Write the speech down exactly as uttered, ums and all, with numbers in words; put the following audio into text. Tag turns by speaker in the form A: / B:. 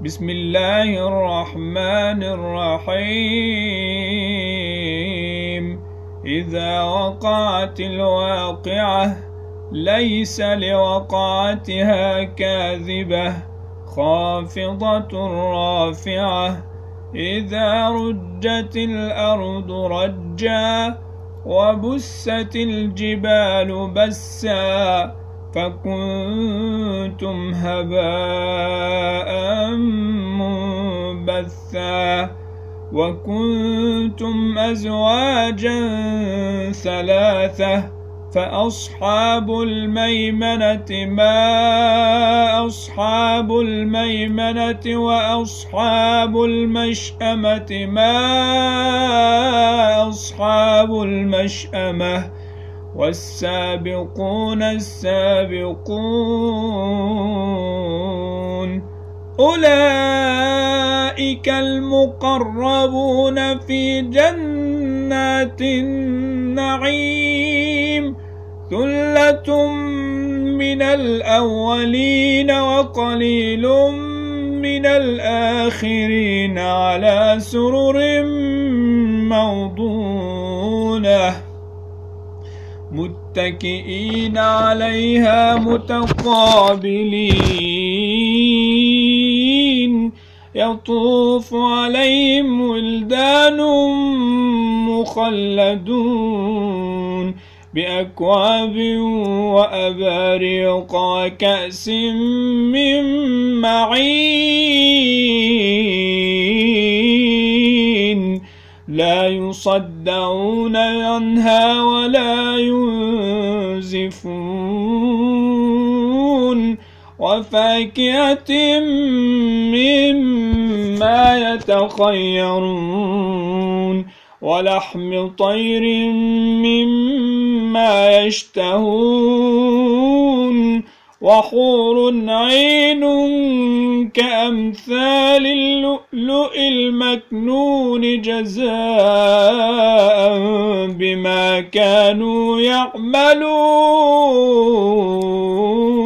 A: بسم الله الرحمن الرحيم. إذا وقعت الواقعة ليس لوقعتها كاذبة خافضة رافعة. إذا رجت الأرض رجا وبست الجبال بسا فكنتم هباء منبثا وكنتم أزواجا ثلاثة فأصحاب الميمنة ما أصحاب الميمنة وأصحاب المشأمة ما أصحاب المشأمة والسابقون السابقون أولئك المقربون في جنات النعيم ثلة من الأولين وقليل من الآخرين على سرر موضونة متكئين عليها متقابلين يطوف عليهم ولدان مخلدون بأكواب وأباريق وكأس من معين لا يصدعون عنها ولا ينزفون وفاكهة مما يتخيرون ولحم طير مما يشتهون وحور عين كأمثال اللؤلؤ المكنون جزاء بما كانوا يعملون.